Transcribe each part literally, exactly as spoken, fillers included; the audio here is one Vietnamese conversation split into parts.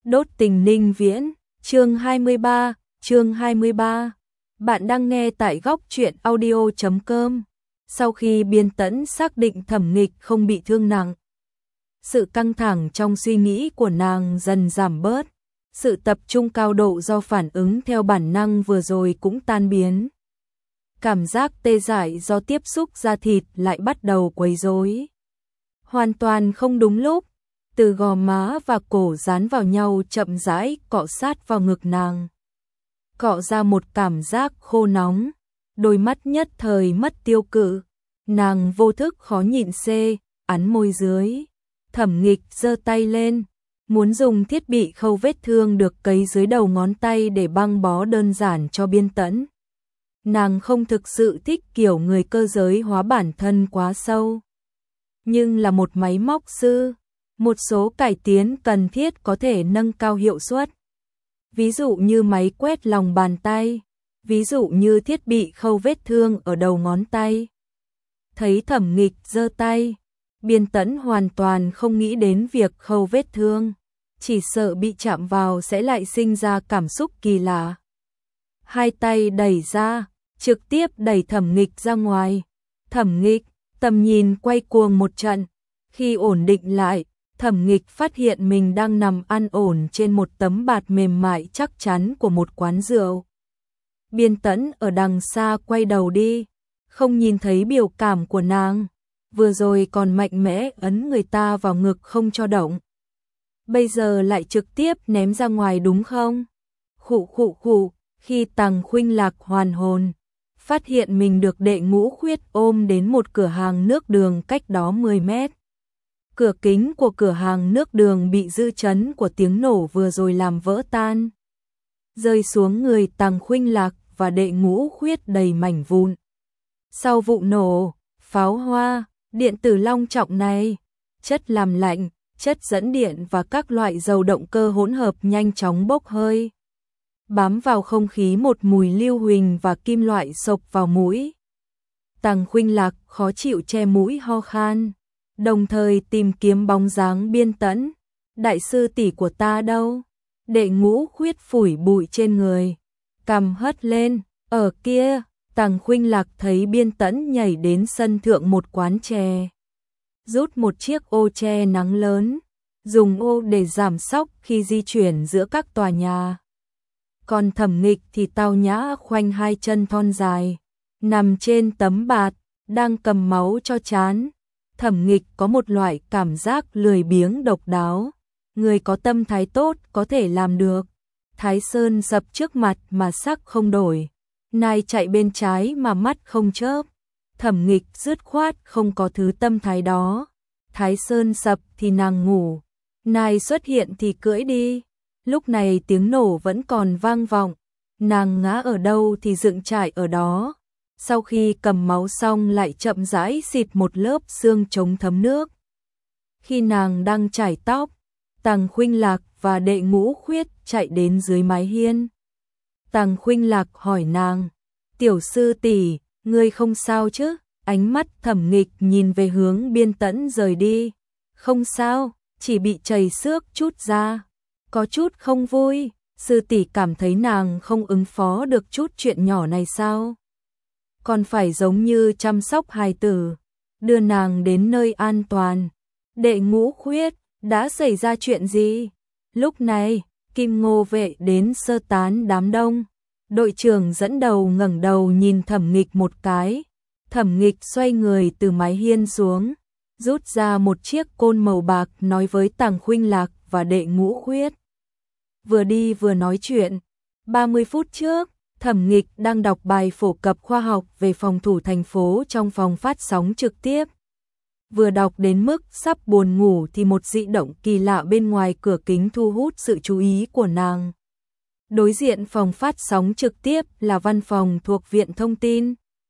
Đốt tình Ninh Viễn, chương hai mươi ba, chương hai mươi ba. Bạn đang nghe tại góc truyện audio chấm com. Sau khi Biên Tẫn xác định Thẩm Nghịch không bị thương nặng, sự căng thẳng trong suy nghĩ của nàng dần giảm bớt, sự tập trung cao độ do phản ứng theo bản năng vừa rồi cũng tan biến. Cảm giác tê dại do tiếp xúc da thịt lại bắt đầu quấy rối. Hoàn toàn không đúng lúc, từ gò má và cổ dán vào nhau chậm rãi cọ sát vào ngực nàng. Cọ ra một cảm giác khô nóng, đôi mắt nhất thời mất tiêu cự. Nàng vô thức khó nhịn xê, ắn môi dưới. Thẩm Nghịch giơ tay lên, muốn dùng thiết bị khâu vết thương được cấy dưới đầu ngón tay để băng bó đơn giản cho Biên Tẫn. Nàng không thực sự thích kiểu người cơ giới hóa bản thân quá sâu. Nhưng là một máy móc sư, một số cải tiến cần thiết có thể nâng cao hiệu suất. Ví dụ như máy quét lòng bàn tay, ví dụ như thiết bị khâu vết thương ở đầu ngón tay. Thấy Thẩm Nghịch giơ tay, Biên Tẫn hoàn toàn không nghĩ đến việc khâu vết thương, chỉ sợ bị chạm vào sẽ lại sinh ra cảm xúc kỳ lạ. Hai tay đẩy ra, trực tiếp đẩy Thẩm Nghịch ra ngoài. Thẩm Nghịch, tầm nhìn quay cuồng một trận, khi ổn định lại, Thẩm Nghịch phát hiện mình đang nằm an ổn trên một tấm bạt mềm mại chắc chắn của một quán rượu. Biên Tẫn ở đằng xa quay đầu đi, không nhìn thấy biểu cảm của nàng, vừa rồi còn mạnh mẽ ấn người ta vào ngực không cho động. Bây giờ lại trực tiếp ném ra ngoài đúng không? Khụ khụ khụ, khi Tằng Khuynh Lạc hoàn hồn, phát hiện mình được Đệ Ngũ Khuyết ôm đến một cửa hàng nước đường cách đó mười mét. Cửa kính của cửa hàng nước đường bị dư chấn của tiếng nổ vừa rồi làm vỡ tan, rơi xuống người Tằng Khuynh Lạc và Đệ Ngũ Khuyết đầy mảnh vụn. Sau vụ nổ, pháo hoa, điện tử long trọng này, chất làm lạnh, chất dẫn điện và các loại dầu động cơ hỗn hợp nhanh chóng bốc hơi, bám vào không khí một mùi lưu huỳnh và kim loại xộc vào mũi. Tằng Khuynh Lạc khó chịu che mũi ho khan, đồng thời tìm kiếm bóng dáng Biên Tẫn. Đại sư tỷ của ta đâu? Đệ Ngũ Khuyết phủi bụi trên người, cằm hất lên, ở kia. Tằng Khuynh Lạc thấy Biên Tẫn nhảy đến sân thượng một quán chè, rút một chiếc ô che nắng lớn, dùng ô để giảm xóc khi di chuyển giữa các tòa nhà. Còn Thẩm Nghịch thì tao nhã khoanh hai chân thon dài, nằm trên tấm bạt, đang cầm máu cho trán. Thẩm Nghịch có một loại cảm giác lười biếng độc đáo, người có tâm thái tốt có thể làm được. Thái sơn sập trước mặt mà sắc không đổi, nai chạy bên trái mà mắt không chớp. Thẩm Nghịch dứt khoát không có thứ tâm thái đó. Thái sơn sập thì nàng ngủ, nai xuất hiện thì cưỡi đi. Lúc này tiếng nổ vẫn còn vang vọng, nàng ngã ở đâu thì dựng trại ở đó. Sau khi cầm máu xong lại chậm rãi xịt một lớp xương chống thấm nước. Khi nàng đang chải tóc, Tằng Khuynh Lạc và Đệ Ngũ Khuyết chạy đến dưới mái hiên. Tằng Khuynh Lạc hỏi nàng, tiểu sư tỷ, ngươi không sao chứ? Ánh mắt Thẩm Nghịch nhìn về hướng Biên Tẫn rời đi. Không sao, chỉ bị chảy xước chút ra. Có chút không vui, sư tỷ cảm thấy nàng không ứng phó được chút chuyện nhỏ này sao? Còn phải giống như chăm sóc hài tử, đưa nàng đến nơi an toàn. Đệ Ngũ Khuyết, đã xảy ra chuyện gì? Lúc này, Kim Ngô vệ đến sơ tán đám đông. Đội trưởng dẫn đầu ngẩng đầu nhìn Thẩm Nghịch một cái. Thẩm Nghịch xoay người từ mái hiên xuống, rút ra một chiếc côn màu bạc nói với Tằng Khuynh Lạc và Đệ Ngũ Khuyết. Vừa đi vừa nói chuyện. ba mươi phút trước, Thẩm Nghịch đang đọc bài phổ cập khoa học về phòng thủ thành phố trong phòng phát sóng trực tiếp. Vừa đọc đến mức sắp buồn ngủ thì một dị động kỳ lạ bên ngoài cửa kính thu hút sự chú ý của nàng. Đối diện phòng phát sóng trực tiếp là văn phòng thuộc Viện Thông tin.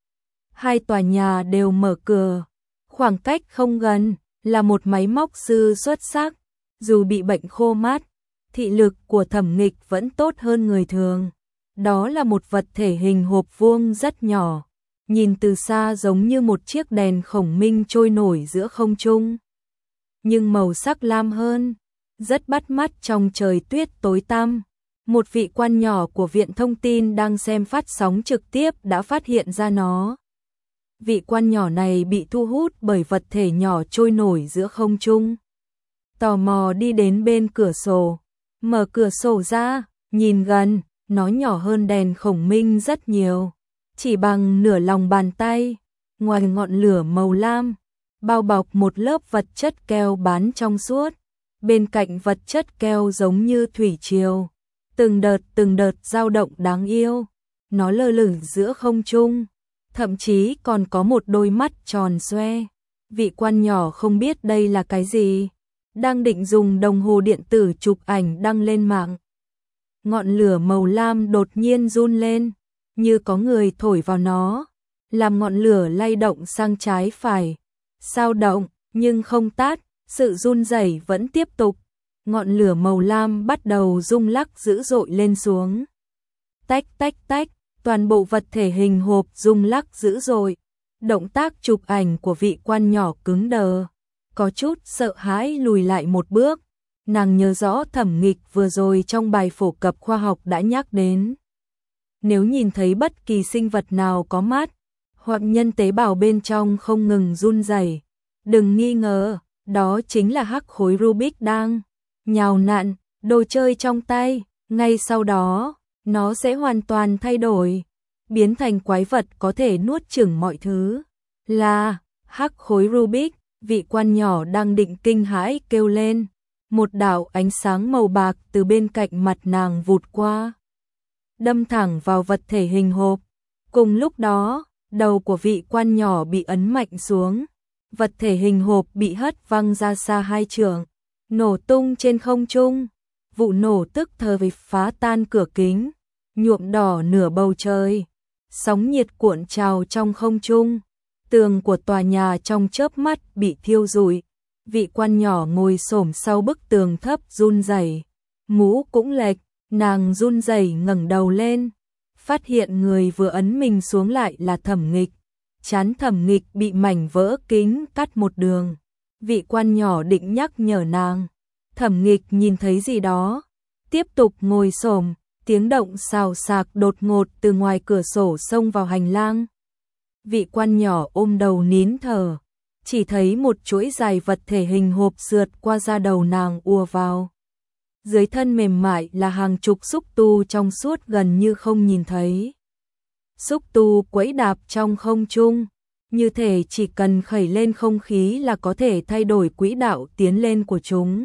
Hai tòa nhà đều mở cửa, khoảng cách không gần, là một máy móc sư xuất sắc. Dù bị bệnh khô mắt, thị lực của Thẩm Nghịch vẫn tốt hơn người thường. Đó là một vật thể hình hộp vuông rất nhỏ, nhìn từ xa giống như một chiếc đèn khổng minh trôi nổi giữa không trung. Nhưng màu sắc lam hơn, rất bắt mắt trong trời tuyết tối tăm. Một vị quan nhỏ của viện thông tin đang xem phát sóng trực tiếp đã phát hiện ra nó. Vị quan nhỏ này bị thu hút bởi vật thể nhỏ trôi nổi giữa không trung. Tò mò đi đến bên cửa sổ, mở cửa sổ ra, nhìn gần, nó nhỏ hơn đèn khổng minh rất nhiều, chỉ bằng nửa lòng bàn tay. Ngoài ngọn lửa màu lam, bao bọc một lớp vật chất keo bán trong suốt. Bên cạnh vật chất keo giống như thủy triều, từng đợt từng đợt dao động đáng yêu. Nó lơ lửng giữa không trung, thậm chí còn có một đôi mắt tròn xoe. Vị quan nhỏ không biết đây là cái gì, đang định dùng đồng hồ điện tử chụp ảnh đăng lên mạng. Ngọn lửa màu lam đột nhiên run lên, như có người thổi vào nó, làm ngọn lửa lay động sang trái phải. Sao động, nhưng không tắt, sự run rẩy vẫn tiếp tục. Ngọn lửa màu lam bắt đầu rung lắc dữ dội lên xuống. Tách tách tách, toàn bộ vật thể hình hộp rung lắc dữ dội. Động tác chụp ảnh của vị quan nhỏ cứng đờ, có chút sợ hãi lùi lại một bước. Nàng nhớ rõ Thẩm Nghịch vừa rồi trong bài phổ cập khoa học đã nhắc đến. Nếu nhìn thấy bất kỳ sinh vật nào có mắt, hoặc nhân tế bào bên trong không ngừng run rẩy, đừng nghi ngờ, đó chính là hắc khối Rubik đang nhào nặn đồ chơi trong tay. Ngay sau đó, nó sẽ hoàn toàn thay đổi, biến thành quái vật có thể nuốt chửng mọi thứ. Là hắc khối Rubik, vị quan nhỏ đang định kinh hãi kêu lên. Một đạo ánh sáng màu bạc từ bên cạnh mặt nàng vụt qua, đâm thẳng vào vật thể hình hộp. Cùng lúc đó, đầu của vị quan nhỏ bị ấn mạnh xuống, vật thể hình hộp bị hất văng ra xa hai trượng, nổ tung trên không trung. Vụ nổ tức thời phá tan cửa kính, nhuộm đỏ nửa bầu trời. Sóng nhiệt cuộn trào trong không trung, tường của tòa nhà trong chớp mắt bị thiêu rụi. Vị quan nhỏ ngồi xổm sau bức tường thấp run rẩy, mũ cũng lệch, nàng run rẩy ngẩng đầu lên, phát hiện người vừa ấn mình xuống lại là Thẩm Nghịch. Trán Thẩm Nghịch bị mảnh vỡ kính cắt một đường. Vị quan nhỏ định nhắc nhở nàng, Thẩm Nghịch nhìn thấy gì đó, tiếp tục ngồi xổm. Tiếng động xào xạc đột ngột từ ngoài cửa sổ xông vào hành lang. Vị quan nhỏ ôm đầu nín thở, chỉ thấy một chuỗi dài vật thể hình hộp sượt qua da đầu nàng ùa vào. Dưới thân mềm mại là hàng chục xúc tu trong suốt gần như không nhìn thấy. Xúc tu quẫy đạp trong không trung, như thể chỉ cần khẩy lên không khí là có thể thay đổi quỹ đạo tiến lên của chúng.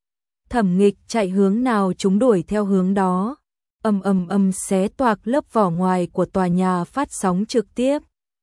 Thẩm Nghịch chạy hướng nào chúng đuổi theo hướng đó. Ầm ầm ầm xé toạc lớp vỏ ngoài của tòa nhà phát sóng trực tiếp,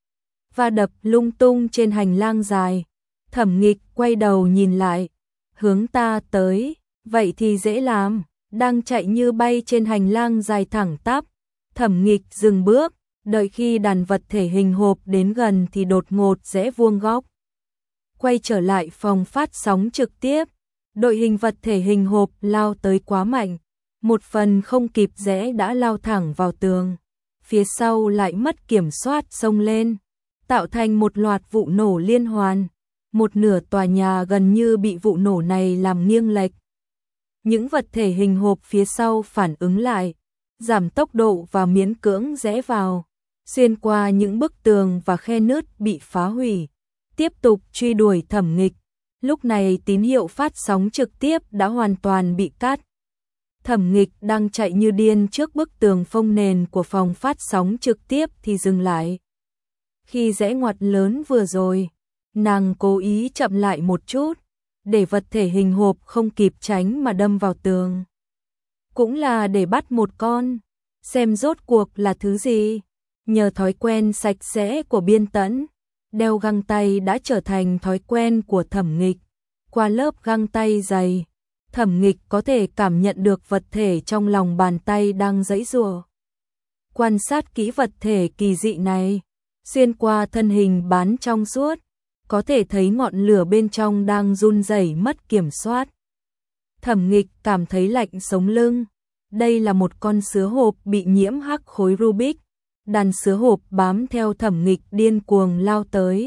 và đập lung tung trên hành lang dài. Thẩm Nghịch quay đầu nhìn lại, hướng ta tới, vậy thì dễ làm. Đang chạy như bay trên hành lang dài thẳng tắp, Thẩm Nghịch dừng bước, đợi khi đàn vật thể hình hộp đến gần thì đột ngột rẽ vuông góc. Quay trở lại phòng phát sóng trực tiếp, đội hình vật thể hình hộp lao tới quá mạnh, một phần không kịp rẽ đã lao thẳng vào tường, phía sau lại mất kiểm soát xông lên, tạo thành một loạt vụ nổ liên hoàn. Một nửa tòa nhà gần như bị vụ nổ này làm nghiêng lệch. Những vật thể hình hộp phía sau phản ứng lại, giảm tốc độ và miễn cưỡng rẽ vào, xuyên qua những bức tường và khe nứt bị phá hủy, tiếp tục truy đuổi Thẩm Nghịch. Lúc này tín hiệu phát sóng trực tiếp đã hoàn toàn bị cắt. Thẩm Nghịch đang chạy như điên trước bức tường phông nền của phòng phát sóng trực tiếp thì dừng lại. Khi rẽ ngoặt lớn vừa rồi, nàng cố ý chậm lại một chút, để vật thể hình hộp không kịp tránh mà đâm vào tường. Cũng là để bắt một con, xem rốt cuộc là thứ gì. Nhờ thói quen sạch sẽ của Biên Tẫn, đeo găng tay đã trở thành thói quen của Thẩm Nghịch. Qua lớp găng tay dày, Thẩm Nghịch có thể cảm nhận được vật thể trong lòng bàn tay đang giãy giụa. Quan sát kỹ vật thể kỳ dị này, xuyên qua thân hình bán trong suốt, có thể thấy ngọn lửa bên trong đang run rẩy mất kiểm soát. Thẩm Nghịch cảm thấy lạnh sống lưng. Đây là một con sứa hộp bị nhiễm hắc khối Rubik. Đàn sứa hộp bám theo Thẩm Nghịch điên cuồng lao tới,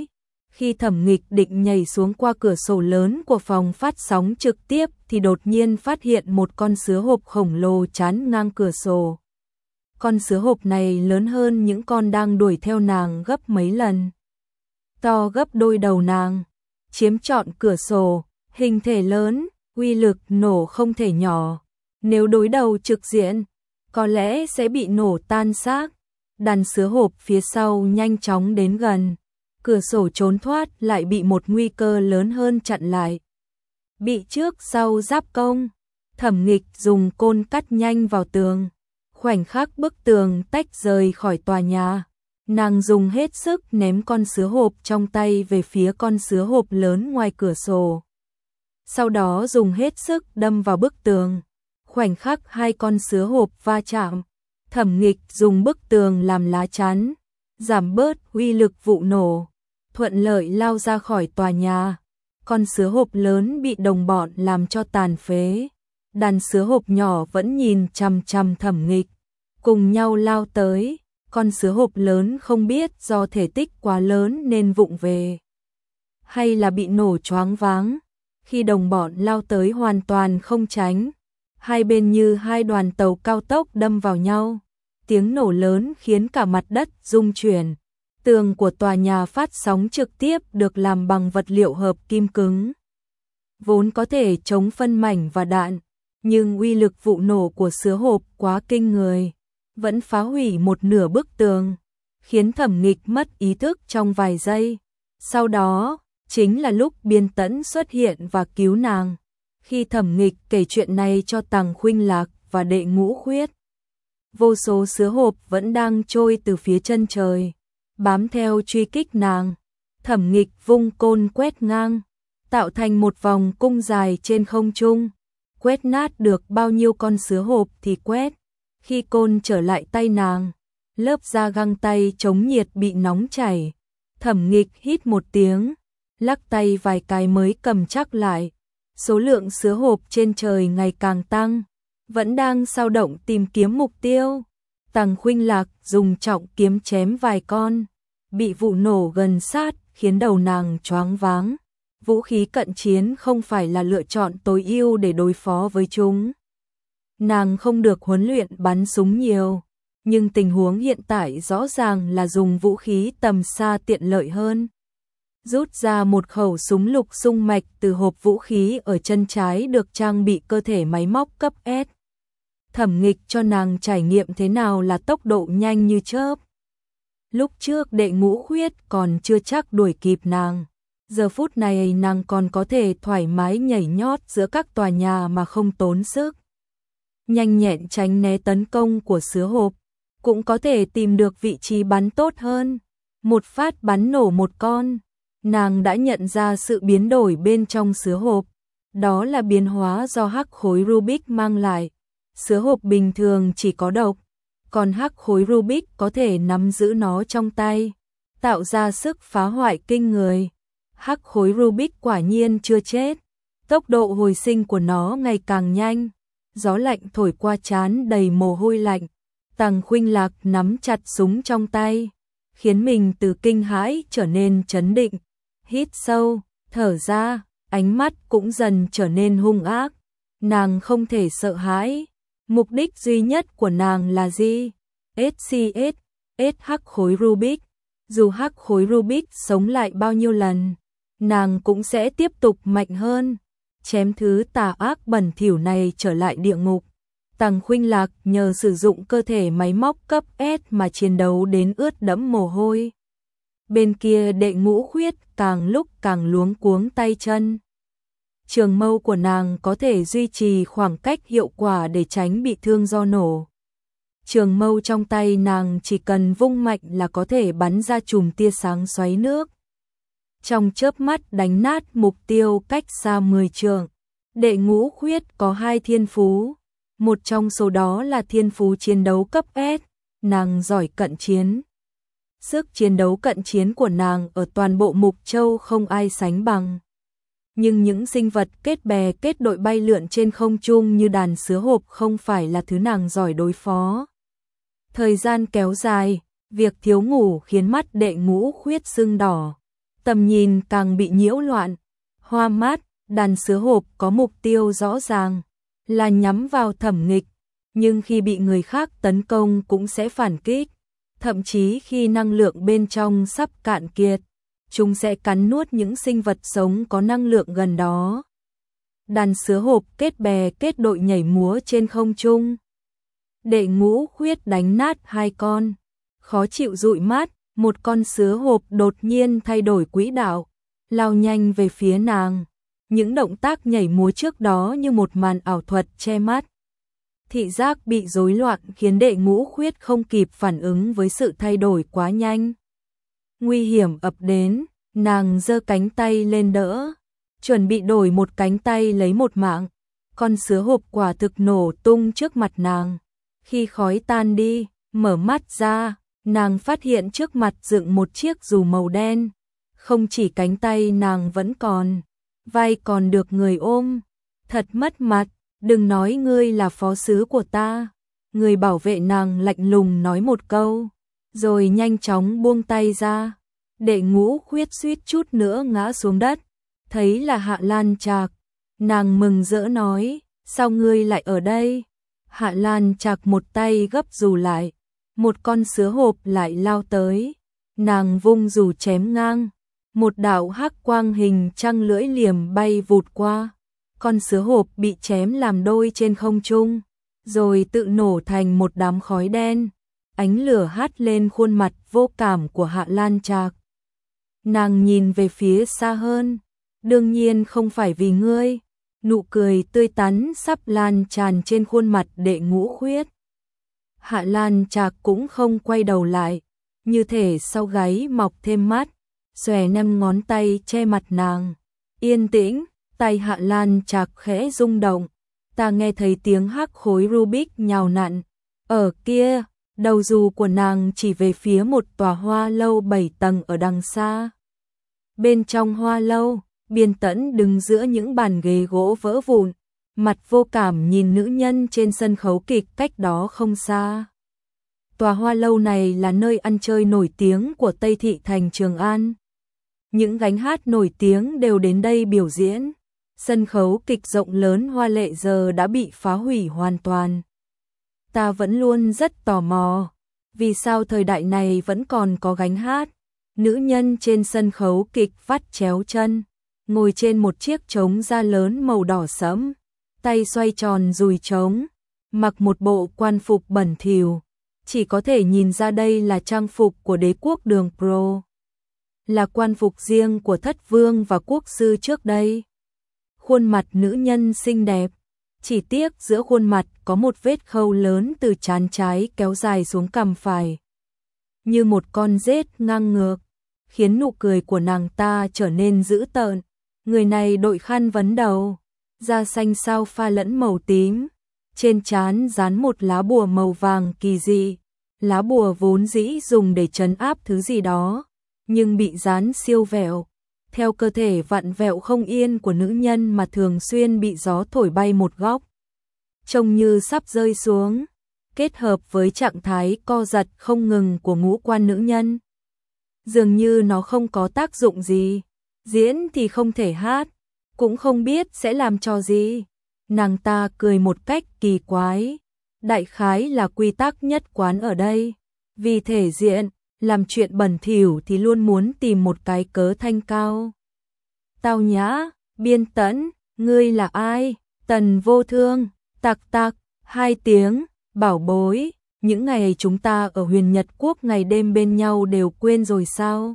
Khi Thẩm Nghịch định nhảy xuống qua cửa sổ lớn của phòng phát sóng trực tiếp thì đột nhiên phát hiện một con sứa hộp khổng lồ chắn ngang cửa sổ. Con sứa hộp này lớn hơn những con đang đuổi theo nàng gấp mấy lần. To gấp đôi đầu nàng, chiếm trọn cửa sổ, hình thể lớn, uy lực nổ không thể nhỏ. Nếu đối đầu trực diện, có lẽ sẽ bị nổ tan xác. Đàn sứa hộp phía sau nhanh chóng đến gần. Cửa sổ trốn thoát lại bị một nguy cơ lớn hơn chặn lại. Bị trước sau giáp công, Thẩm Nghịch dùng côn cắt nhanh vào tường. Khoảnh khắc bức tường tách rời khỏi tòa nhà, nàng dùng hết sức ném con sứa hộp trong tay về phía con sứa hộp lớn ngoài cửa sổ. Sau đó dùng hết sức đâm vào bức tường. Khoảnh khắc hai con sứa hộp va chạm, Thẩm Nghịch dùng bức tường làm lá chắn, giảm bớt uy lực vụ nổ, thuận lợi lao ra khỏi tòa nhà. Con sứa hộp lớn bị đồng bọn làm cho tàn phế. Đàn sứa hộp nhỏ vẫn nhìn chằm chằm Thẩm Nghịch, cùng nhau lao tới. Con sứa hộp lớn không biết do thể tích quá lớn nên vụng về, hay là bị nổ choáng váng. Khi đồng bọn lao tới hoàn toàn không tránh, hai bên như hai đoàn tàu cao tốc đâm vào nhau. Tiếng nổ lớn khiến cả mặt đất rung chuyển. Tường của tòa nhà phát sóng trực tiếp được làm bằng vật liệu hợp kim cứng, vốn có thể chống phân mảnh và đạn, nhưng uy lực vụ nổ của sứa hộp quá kinh người, vẫn phá hủy một nửa bức tường, khiến Thẩm Nghịch mất ý thức trong vài giây. Sau đó, chính là lúc Biên Tẫn xuất hiện và cứu nàng. Khi Thẩm Nghịch kể chuyện này cho Tằng Khuynh Lạc và Đệ Ngũ Khuyết, vô số sứa hộp vẫn đang trôi từ phía chân trời, bám theo truy kích nàng. Thẩm Nghịch vung côn quét ngang, tạo thành một vòng cung dài trên không trung, quét nát được bao nhiêu con sứa hộp thì quét. Khi côn trở lại tay nàng, lớp da găng tay chống nhiệt bị nóng chảy. Thẩm Nghịch hít một tiếng, lắc tay vài cái mới cầm chắc lại. Số lượng sứa hộp trên trời ngày càng tăng, vẫn đang dao động tìm kiếm mục tiêu. Tằng Khuynh Lạc dùng trọng kiếm chém vài con, bị vụ nổ gần sát khiến đầu nàng choáng váng. Vũ khí cận chiến không phải là lựa chọn tối ưu để đối phó với chúng. Nàng không được huấn luyện bắn súng nhiều, nhưng tình huống hiện tại rõ ràng là dùng vũ khí tầm xa tiện lợi hơn. Rút ra một khẩu súng lục xung mạch từ hộp vũ khí ở chân trái được trang bị cơ thể máy móc cấp S. Thẩm Nghịch cho nàng trải nghiệm thế nào là tốc độ nhanh như chớp. Lúc trước Đệ Ngũ Khuyết còn chưa chắc đuổi kịp nàng. Giờ phút này nàng còn có thể thoải mái nhảy nhót giữa các tòa nhà mà không tốn sức. Nhanh nhẹn tránh né tấn công của sứa hộp, cũng có thể tìm được vị trí bắn tốt hơn. Một phát bắn nổ một con, nàng đã nhận ra sự biến đổi bên trong sứa hộp. Đó là biến hóa do hắc khối Rubik mang lại. Sứa hộp bình thường chỉ có độc, còn hắc khối Rubik có thể nắm giữ nó trong tay, tạo ra sức phá hoại kinh người. Hắc khối Rubik quả nhiên chưa chết, tốc độ hồi sinh của nó ngày càng nhanh. Gió lạnh thổi qua trán đầy mồ hôi lạnh. Tằng Khuynh Lạc nắm chặt súng trong tay, khiến mình từ kinh hãi trở nên trấn định. Hít sâu, thở ra, ánh mắt cũng dần trở nên hung ác. Nàng không thể sợ hãi. Mục đích duy nhất của nàng là gì? ét xê ét, S hắc khối Rubik. Dù hắc khối Rubik sống lại bao nhiêu lần, nàng cũng sẽ tiếp tục mạnh hơn, chém thứ tà ác bẩn thỉu này trở lại địa ngục. Tằng Khuynh Lạc nhờ sử dụng cơ thể máy móc cấp S mà chiến đấu đến ướt đẫm mồ hôi. Bên kia Đệ Ngũ Khuyết càng lúc càng luống cuống tay chân. Trường mâu của nàng có thể duy trì khoảng cách hiệu quả để tránh bị thương do nổ. Trường mâu trong tay nàng chỉ cần vung mạnh là có thể bắn ra chùm tia sáng xoáy nước, trong chớp mắt đánh nát mục tiêu cách xa mười trượng. Đệ Ngũ Khuyết có hai thiên phú, một trong số đó là thiên phú chiến đấu cấp S, nàng giỏi cận chiến. Sức chiến đấu cận chiến của nàng ở toàn bộ Mục Châu không ai sánh bằng. Nhưng những sinh vật kết bè kết đội bay lượn trên không trung như đàn sứa hộp không phải là thứ nàng giỏi đối phó. Thời gian kéo dài, việc thiếu ngủ khiến mắt Đệ Ngũ Khuyết sưng đỏ. tầm nhìn càng bị nhiễu loạn. Hoa mát, đàn sứa hộp có mục tiêu rõ ràng, là nhắm vào Thẩm Nghịch, nhưng khi bị người khác tấn công cũng sẽ phản kích, thậm chí khi năng lượng bên trong sắp cạn kiệt, chúng sẽ cắn nuốt những sinh vật sống có năng lượng gần đó. Đàn sứa hộp kết bè kết đội nhảy múa trên không trung. Đệ Ngũ Khuyết đánh nát hai con, khó chịu dụi mắt, một con sứa hộp đột nhiên thay đổi quỹ đạo, lao nhanh về phía nàng. Những động tác nhảy múa trước đó như một màn ảo thuật che mắt. Thị giác bị rối loạn khiến Đệ Ngũ Khuyết không kịp phản ứng với sự thay đổi quá nhanh. Nguy hiểm ập đến, nàng giơ cánh tay lên đỡ, chuẩn bị đổi một cánh tay lấy một mạng. Con sứa hộp quả thực nổ tung trước mặt nàng. Khi khói tan đi, mở mắt ra, nàng phát hiện trước mặt dựng một chiếc dù màu đen. Không chỉ cánh tay nàng vẫn còn, vai còn được người ôm. Thật mất mặt, đừng nói ngươi là phó sứ của ta. Người bảo vệ nàng lạnh lùng nói một câu, rồi nhanh chóng buông tay ra. Đệ Ngũ Khuyết suýt chút nữa ngã xuống đất, thấy là Hạ Lan Trạc. Nàng mừng rỡ nói, sao ngươi lại ở đây? Hạ Lan Trạc một tay gấp dù lại, một con sứa hộp lại lao tới. Nàng vung dù chém ngang, một đạo hắc quang hình trăng lưỡi liềm bay vụt qua. Con sứa hộp bị chém làm đôi trên không trung, rồi tự nổ thành một đám khói đen. Ánh lửa hắt lên khuôn mặt vô cảm của Hạ Lan Trạc. Nàng nhìn về phía xa hơn, đương nhiên không phải vì ngươi. Nụ cười tươi tắn sắp lan tràn trên khuôn mặt Đệ Ngũ Khuyết. Hạ Lan Trạc cũng không quay đầu lại, như thể sau gáy mọc thêm mắt, xòe năm ngón tay che mặt nàng. Yên tĩnh, tay Hạ Lan Trạc khẽ rung động, ta nghe thấy tiếng hắc khối Rubik nhào nặn. Ở kia, đầu dù của nàng chỉ về phía một tòa hoa lâu bảy tầng ở đằng xa. Bên trong hoa lâu, Biên Tẫn đứng giữa những bàn ghế gỗ vỡ vụn, mặt vô cảm nhìn nữ nhân trên sân khấu kịch cách đó không xa. Tòa hoa lâu này là nơi ăn chơi nổi tiếng của Tây Thị thành Trường An. Những gánh hát nổi tiếng đều đến đây biểu diễn. Sân khấu kịch rộng lớn hoa lệ giờ đã bị phá hủy hoàn toàn. Ta vẫn luôn rất tò mò, vì sao thời đại này vẫn còn có gánh hát. Nữ nhân trên sân khấu kịch vắt chéo chân, ngồi trên một chiếc trống da lớn màu đỏ sẫm, tay xoay tròn dùi trống, mặc một bộ quan phục bẩn thỉu, chỉ có thể nhìn ra đây là trang phục của đế quốc Đường Pro, là quan phục riêng của thất vương và quốc sư trước đây. Khuôn mặt nữ nhân xinh đẹp, chỉ tiếc giữa khuôn mặt có một vết khâu lớn từ trán trái kéo dài xuống cằm phải, như một con rết ngang ngược, khiến nụ cười của nàng ta trở nên dữ tợn. Người này đội khăn vấn đầu, da xanh sao pha lẫn màu tím, trên trán dán một lá bùa màu vàng kỳ dị. Lá bùa vốn dĩ dùng để trấn áp thứ gì đó, nhưng bị dán siêu vẹo, theo cơ thể vặn vẹo không yên của nữ nhân mà thường xuyên bị gió thổi bay một góc, trông như sắp rơi xuống, kết hợp với trạng thái co giật không ngừng của ngũ quan nữ nhân. Dường như nó không có tác dụng gì, diễn thì không thể hát, cũng không biết sẽ làm trò gì. Nàng ta cười một cách kỳ quái, đại khái là quy tắc nhất quán ở đây, vì thể diện, làm chuyện bẩn thỉu thì luôn muốn tìm một cái cớ thanh cao. Tao nhã, Biên Tẫn, ngươi là ai? Tần Vô Thương, tặc tặc, hai tiếng, bảo bối, những ngày chúng ta ở Huyền Nhật Quốc ngày đêm bên nhau đều quên rồi sao?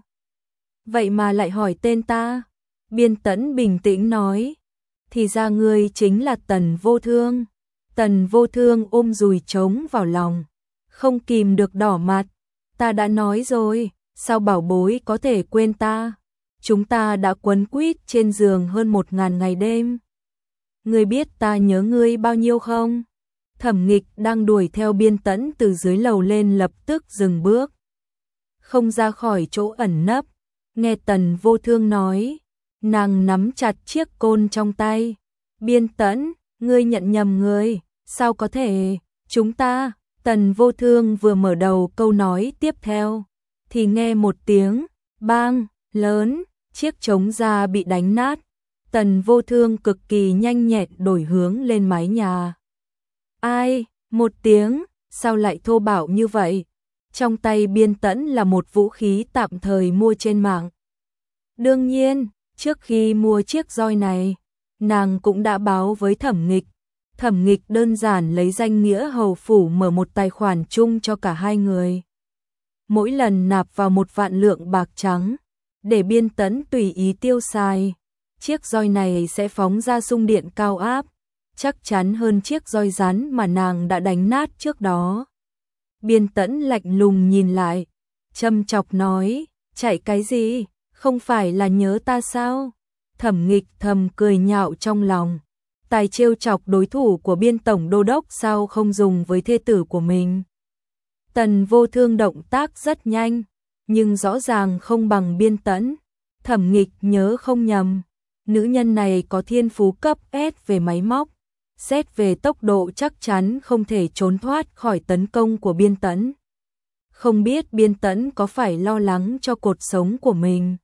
Vậy mà lại hỏi tên ta? Biên Tẫn bình tĩnh nói, thì ra ngươi chính là Tần Vô Thương. Tần Vô Thương ôm dùi trống vào lòng, không kìm được đỏ mặt. Ta đã nói rồi, sao bảo bối có thể quên ta? Chúng ta đã quấn quýt trên giường hơn một ngàn ngày đêm. Ngươi biết ta nhớ ngươi bao nhiêu không? Thẩm Nghịch đang đuổi theo Biên Tẫn từ dưới lầu lên lập tức dừng bước, không ra khỏi chỗ ẩn nấp. Nghe Tần Vô Thương nói, nàng nắm chặt chiếc côn trong tay. Biên Tẫn, ngươi nhận nhầm người, sao có thể? Chúng ta, Tần Vô Thương vừa mở đầu câu nói tiếp theo, thì nghe một tiếng bang lớn, chiếc trống da bị đánh nát. Tần Vô Thương cực kỳ nhanh nhẹn đổi hướng lên mái nhà. Ai, một tiếng, sao lại thô bạo như vậy? Trong tay Biên Tẫn là một vũ khí tạm thời mua trên mạng. Đương nhiên, trước khi mua chiếc roi này, nàng cũng đã báo với Thẩm Nghịch. Thẩm Nghịch đơn giản lấy danh nghĩa hầu phủ mở một tài khoản chung cho cả hai người. Mỗi lần nạp vào một vạn lượng bạc trắng, để Biên Tẫn tùy ý tiêu xài. Chiếc roi này sẽ phóng ra xung điện cao áp, chắc chắn hơn chiếc roi rắn mà nàng đã đánh nát trước đó. Biên Tẫn lạnh lùng nhìn lại, châm chọc nói, chạy cái gì, không phải là nhớ ta sao? Thẩm Nghịch thầm cười nhạo trong lòng, tài trêu chọc đối thủ của Biên tổng đô đốc sao không dùng với thê tử của mình. Tần Vô Thương động tác rất nhanh, nhưng rõ ràng không bằng Biên Tẫn. Thẩm Nghịch nhớ không nhầm, nữ nhân này có thiên phú cấp S về máy móc, xét về tốc độ chắc chắn không thể trốn thoát khỏi tấn công của Biên Tẫn. Không biết Biên Tẫn có phải lo lắng cho cột sống của mình.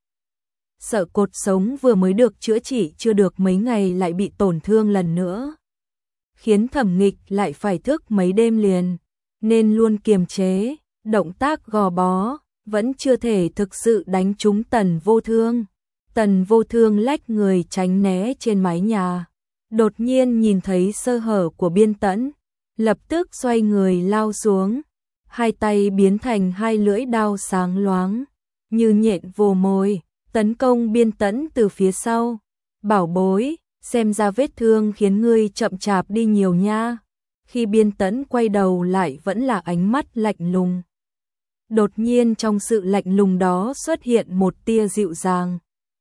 Sợ cột sống vừa mới được chữa trị chưa được mấy ngày lại bị tổn thương lần nữa, khiến Thẩm Nghịch lại phải thức mấy đêm liền, nên luôn kiềm chế, động tác gò bó, vẫn chưa thể thực sự đánh trúng Tần Vô Thương. Tần Vô Thương lách người tránh né trên mái nhà, đột nhiên nhìn thấy sơ hở của Biên Tẫn, lập tức xoay người lao xuống, hai tay biến thành hai lưỡi đao sáng loáng, như nhện vồ mồi, tấn công Biên Tẫn từ phía sau. Bảo bối, xem ra vết thương khiến ngươi chậm chạp đi nhiều nha. Khi Biên Tẫn quay đầu lại vẫn là ánh mắt lạnh lùng. Đột nhiên trong sự lạnh lùng đó xuất hiện một tia dịu dàng.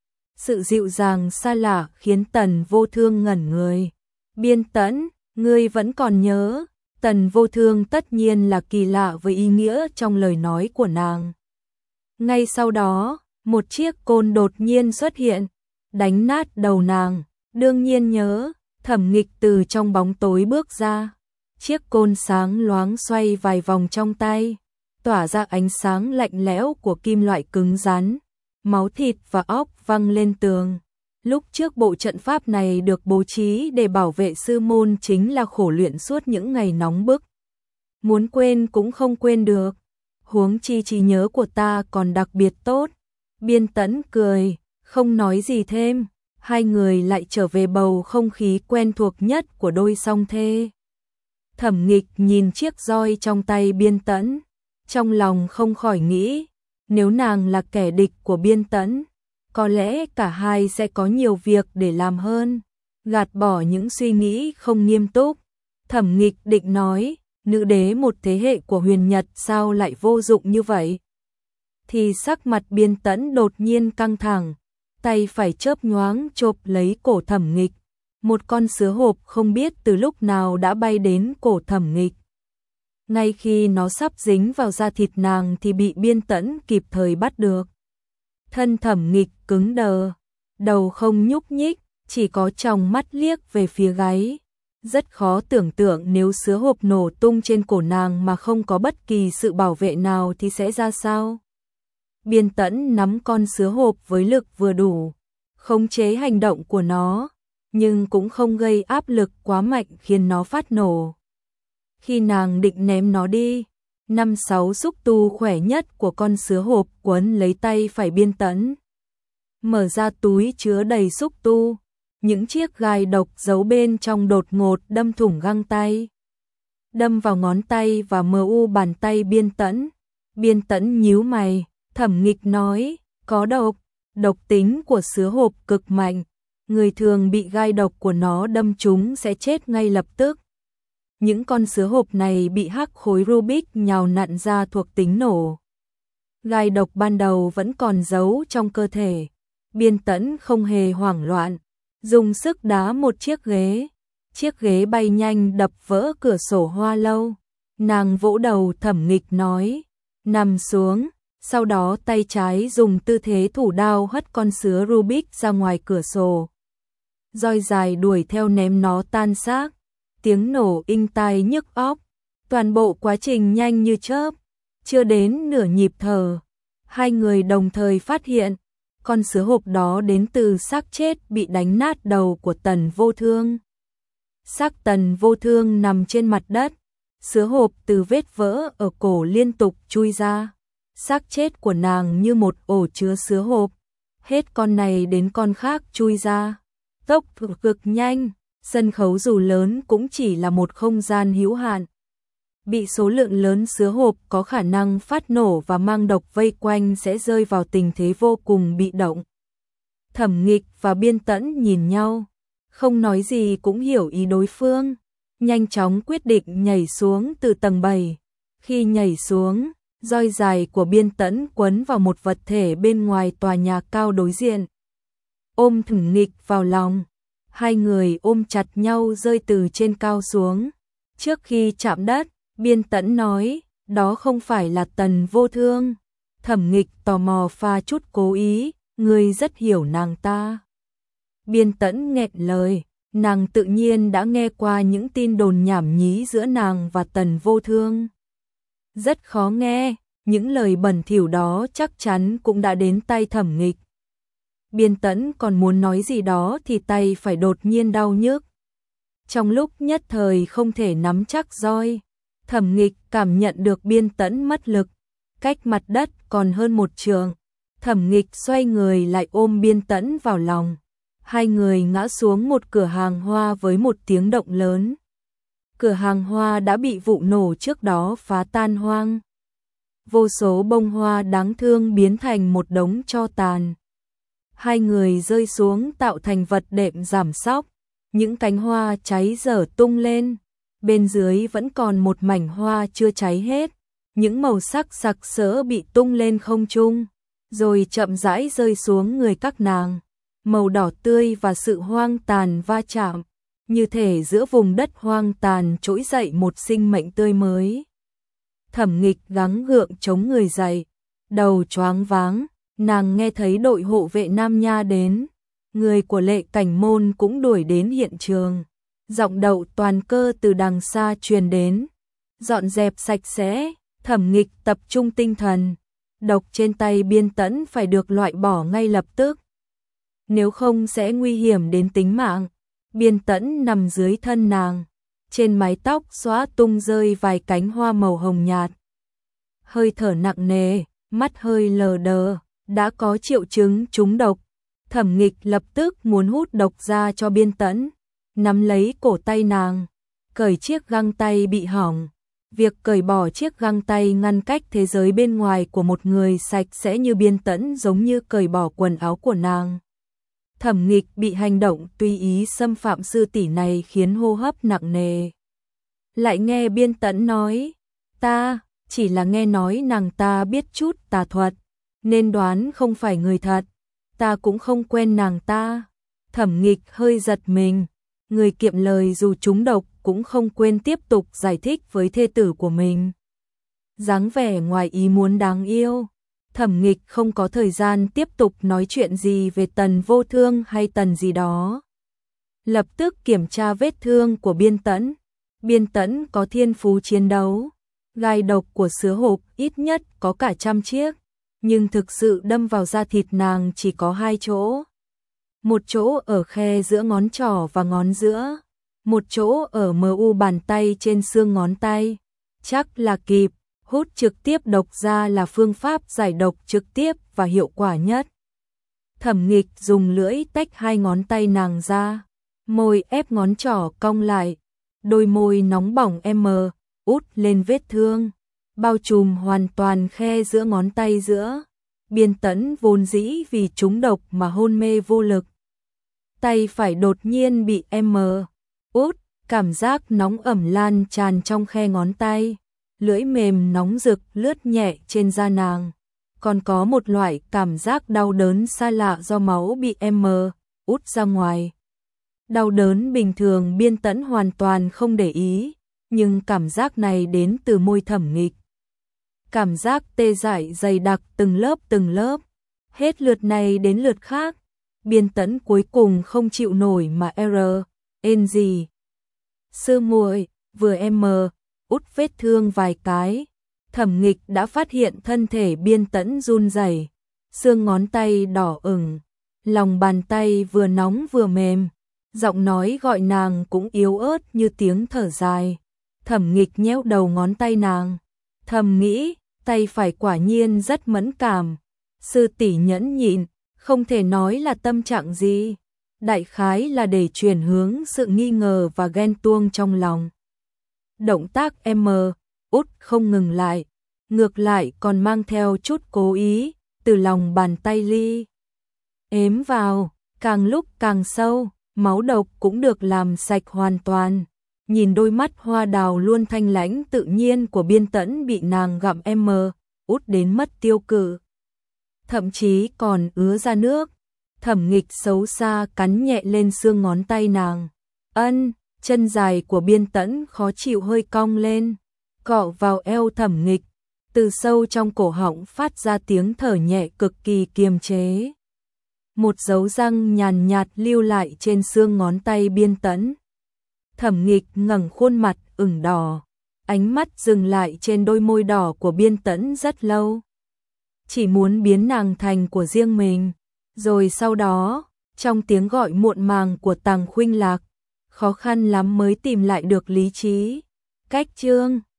Sự dịu dàng xa lạ khiến Tần Vô Thương ngẩn người. Biên Tẫn, ngươi vẫn còn nhớ. Tần Vô Thương tất nhiên là kỳ lạ với ý nghĩa trong lời nói của nàng. Ngay sau đó, một chiếc côn đột nhiên xuất hiện, đánh nát đầu nàng. Đương nhiên nhớ. Thẩm Nghịch từ trong bóng tối bước ra. Chiếc côn sáng loáng xoay vài vòng trong tay, tỏa ra ánh sáng lạnh lẽo của kim loại cứng rắn. Máu thịt và óc văng lên tường. Lúc trước bộ trận pháp này được bố trí để bảo vệ sư môn chính là khổ luyện suốt những ngày nóng bức. Muốn quên cũng không quên được. Huống chi trí nhớ của ta còn đặc biệt tốt. Biên Tẫn cười, không nói gì thêm. Hai người lại trở về bầu không khí quen thuộc nhất của đôi song thê. Thẩm Nghịch nhìn chiếc roi trong tay Biên Tẫn, trong lòng không khỏi nghĩ, nếu nàng là kẻ địch của Biên Tẫn, có lẽ cả hai sẽ có nhiều việc để làm hơn. Gạt bỏ những suy nghĩ không nghiêm túc, Thẩm Nghịch định nói, nữ đế một thế hệ của Huyền Nhật sao lại vô dụng như vậy? Thì sắc mặt Biên Tẫn đột nhiên căng thẳng, tay phải chớp nhoáng chộp lấy cổ Thẩm Nghịch. Một con sứa hộp không biết từ lúc nào đã bay đến cổ Thẩm Nghịch. Ngay khi nó sắp dính vào da thịt nàng thì bị Biên Tẫn kịp thời bắt được. Thân Thẩm Nghịch cứng đờ, đầu không nhúc nhích, chỉ có tròng mắt liếc về phía gáy. Rất khó tưởng tượng nếu sứa hộp nổ tung trên cổ nàng mà không có bất kỳ sự bảo vệ nào thì sẽ ra sao. Biên Tẫn nắm con sứa hộp với lực vừa đủ, khống chế hành động của nó, nhưng cũng không gây áp lực quá mạnh khiến nó phát nổ. Khi nàng định ném nó đi, năm sáu xúc tu khỏe nhất của con sứa hộp quấn lấy tay phải Biên Tẫn. Mở ra túi chứa đầy xúc tu, những chiếc gai độc giấu bên trong đột ngột đâm thủng găng tay. Đâm vào ngón tay và mờ u bàn tay Biên Tẫn. Biên Tẫn nhíu mày, Thẩm Nghịch nói, có độc, độc tính của sứa hộp cực mạnh. Người thường bị gai độc của nó đâm trúng sẽ chết ngay lập tức. Những con sứa hộp này bị hắc khối Rubik nhào nặn ra thuộc tính nổ. Gai độc ban đầu vẫn còn giấu trong cơ thể. Biên Tẫn không hề hoảng loạn, dùng sức đá một chiếc ghế. Chiếc ghế bay nhanh đập vỡ cửa sổ hoa lâu. Nàng vỗ đầu Thẩm Nghịch nói, nằm xuống. Sau đó tay trái dùng tư thế thủ đao hất con sứa Rubik ra ngoài cửa sổ. Roi dài đuổi theo ném nó tan xác. Tiếng nổ inh tai nhức óc. Toàn bộ quá trình nhanh như chớp. Chưa đến nửa nhịp thở, hai người đồng thời phát hiện con sứa hộp đó đến từ xác chết bị đánh nát đầu của Tần Vô Thương. Xác Tần Vô Thương nằm trên mặt đất, sứa hộp từ vết vỡ ở cổ liên tục chui ra. Xác chết của nàng như một ổ chứa sứa hộp, hết con này đến con khác chui ra. Tốc độ cực nhanh, sân khấu dù lớn cũng chỉ là một không gian hữu hạn. Bị số lượng lớn sứa hộp có khả năng phát nổ và mang độc vây quanh sẽ rơi vào tình thế vô cùng bị động. Thẩm Nghịch và Biên Tẫn nhìn nhau, không nói gì cũng hiểu ý đối phương, nhanh chóng quyết định nhảy xuống từ tầng bảy. Khi nhảy xuống, roi dài của Biên Tẫn quấn vào một vật thể bên ngoài tòa nhà cao đối diện. Ôm Thẩm Nghịch vào lòng, hai người ôm chặt nhau rơi từ trên cao xuống. Trước khi chạm đất, Biên Tẫn nói, đó không phải là Tần Vô Thương. Thẩm Nghịch tò mò pha chút cố ý, ngươi rất hiểu nàng ta. Biên Tẫn nghẹn lời, nàng tự nhiên đã nghe qua những tin đồn nhảm nhí giữa nàng và Tần Vô Thương. Rất khó nghe, những lời bẩn thỉu đó chắc chắn cũng đã đến tay Thẩm Nghịch. Biên Tẫn còn muốn nói gì đó thì tay phải đột nhiên đau nhức. Trong lúc nhất thời không thể nắm chắc roi, Thẩm Nghịch cảm nhận được Biên Tẫn mất lực, cách mặt đất còn hơn một trượng. Thẩm Nghịch xoay người lại ôm Biên Tẫn vào lòng. Hai người ngã xuống một cửa hàng hoa với một tiếng động lớn. Cửa hàng hoa đã bị vụ nổ trước đó phá tan hoang. Vô số bông hoa đáng thương biến thành một đống tro tàn. Hai người rơi xuống tạo thành vật đệm giảm sóc. Những cánh hoa cháy dở tung lên. Bên dưới vẫn còn một mảnh hoa chưa cháy hết. Những màu sắc sặc sỡ bị tung lên không trung, rồi chậm rãi rơi xuống người các nàng. Màu đỏ tươi và sự hoang tàn va chạm, như thể giữa vùng đất hoang tàn trỗi dậy một sinh mệnh tươi mới. Thẩm Nghịch gắng gượng chống người dậy, đầu choáng váng, nàng nghe thấy đội hộ vệ Nam Nha đến, người của Lệ Cảnh Môn cũng đuổi đến hiện trường. Giọng Đậu Toàn Cơ từ đằng xa truyền đến, dọn dẹp sạch sẽ. Thẩm Nghịch tập trung tinh thần, độc trên tay Biên Tẫn phải được loại bỏ ngay lập tức, nếu không sẽ nguy hiểm đến tính mạng. Biên Tẫn nằm dưới thân nàng, trên mái tóc xõa tung rơi vài cánh hoa màu hồng nhạt. Hơi thở nặng nề, mắt hơi lờ đờ, đã có triệu chứng trúng độc. Thẩm Nghịch lập tức muốn hút độc ra cho Biên Tẫn, nắm lấy cổ tay nàng, cởi chiếc găng tay bị hỏng. Việc cởi bỏ chiếc găng tay ngăn cách thế giới bên ngoài của một người sạch sẽ như Biên Tẫn giống như cởi bỏ quần áo của nàng. Thẩm Nghịch bị hành động tùy ý xâm phạm sư tỷ này khiến hô hấp nặng nề. Lại nghe Biên Tẫn nói, ta chỉ là nghe nói nàng ta biết chút tà thuật, nên đoán không phải người thật, ta cũng không quen nàng ta. Thẩm Nghịch hơi giật mình, người kiệm lời dù trúng độc cũng không quên tiếp tục giải thích với thê tử của mình. Dáng vẻ ngoài ý muốn đáng yêu. Thẩm Nghịch không có thời gian tiếp tục nói chuyện gì về Tần Vô Thương hay Tần gì đó. Lập tức kiểm tra vết thương của Biên Tẫn. Biên Tẫn có thiên phú chiến đấu. Gai độc của sứa hộp ít nhất có cả trăm chiếc, nhưng thực sự đâm vào da thịt nàng chỉ có hai chỗ. Một chỗ ở khe giữa ngón trỏ và ngón giữa, một chỗ ở mờ u bàn tay trên xương ngón tay. Chắc là kịp, hút trực tiếp độc ra là phương pháp giải độc trực tiếp và hiệu quả nhất. Thẩm Nghịch dùng lưỡi tách hai ngón tay nàng ra, môi ép ngón trỏ cong lại, đôi môi nóng bỏng em út lên vết thương, bao trùm hoàn toàn khe giữa ngón tay giữa. Biên Tẫn vốn dĩ vì trúng độc mà hôn mê vô lực. Tay phải đột nhiên bị em út, cảm giác nóng ẩm lan tràn trong khe ngón tay, lưỡi mềm nóng rực lướt nhẹ trên da nàng. Còn có một loại cảm giác đau đớn xa lạ do máu bị em út ra ngoài. Đau đớn bình thường Biên Tẫn hoàn toàn không để ý, nhưng cảm giác này đến từ môi Thẩm Nghịch. Cảm giác tê dại dày đặc từng lớp từng lớp, hết lượt này đến lượt khác. Biên Tẫn cuối cùng không chịu nổi mà R, ên gì. Sư muội, vừa em út vết thương vài cái, Thẩm Nghịch đã phát hiện thân thể Biên Tẫn run rẩy. xương ngón tay đỏ ửng, lòng bàn tay vừa nóng vừa mềm, giọng nói gọi nàng cũng yếu ớt như tiếng thở dài. Thẩm Nghịch nhéo đầu ngón tay nàng, thầm nghĩ, tay phải quả nhiên rất mẫn cảm. Sư tỷ nhẫn nhịn, không thể nói là tâm trạng gì, đại khái là để chuyển hướng sự nghi ngờ và ghen tuông trong lòng. Động tác M, út không ngừng lại, ngược lại còn mang theo chút cố ý, từ lòng bàn tay Ly ếm vào, càng lúc càng sâu, máu độc cũng được làm sạch hoàn toàn. Nhìn đôi mắt hoa đào luôn thanh lãnh tự nhiên của Biên Tẫn bị nàng gặm M, út đến mất tiêu cự, thậm chí còn ứa ra nước. Thẩm Nghịch xấu xa cắn nhẹ lên xương ngón tay nàng. Ân, chân dài của Biên Tẫn khó chịu hơi cong lên, cọ vào eo Thẩm Nghịch, từ sâu trong cổ họng phát ra tiếng thở nhẹ cực kỳ kiềm chế. Một dấu răng nhàn nhạt lưu lại trên xương ngón tay Biên Tẫn. Thẩm Nghịch ngẩng khuôn mặt ửng đỏ, ánh mắt dừng lại trên đôi môi đỏ của Biên Tẫn rất lâu. Chỉ muốn biến nàng thành của riêng mình. Rồi sau đó, trong tiếng gọi muộn màng của Tằng Khuynh Lạc, khó khăn lắm mới tìm lại được lý trí. Cách chương